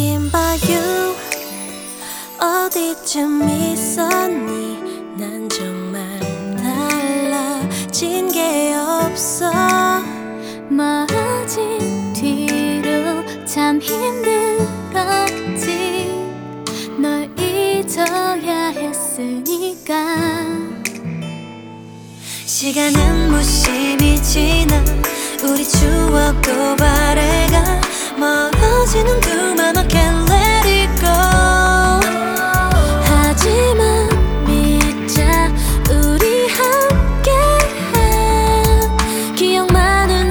여긴 봐요. 어디쯤 있었니? 난 정말 달라진 게 없어. 멀어진 뒤로 참 힘들었지. 널 잊어야 했으니까. 시간은 무심히 지나 우리 추억도 바래가 멀어지는 두 맘 I can't let it go. 하지만 믿자 우리 함께한 기억만은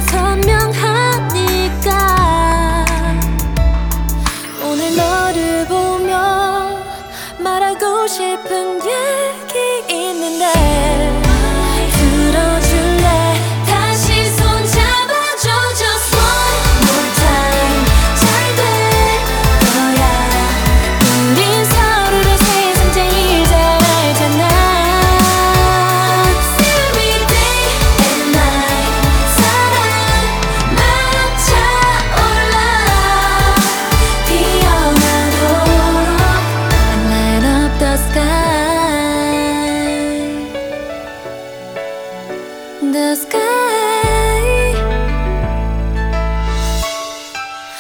선명하니까. 오늘 너를 보며 말하고 싶은 얘기 있는데 들어줄래? 다시 손잡아줘 just one more time. 잘 될 거야. 우린 서로를 세상 제일 잘 알잖아. Every day and night 사랑만 차올라 피어나도록 And light up the sky.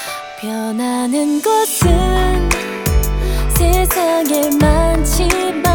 변하는 곳은 세상에 많지만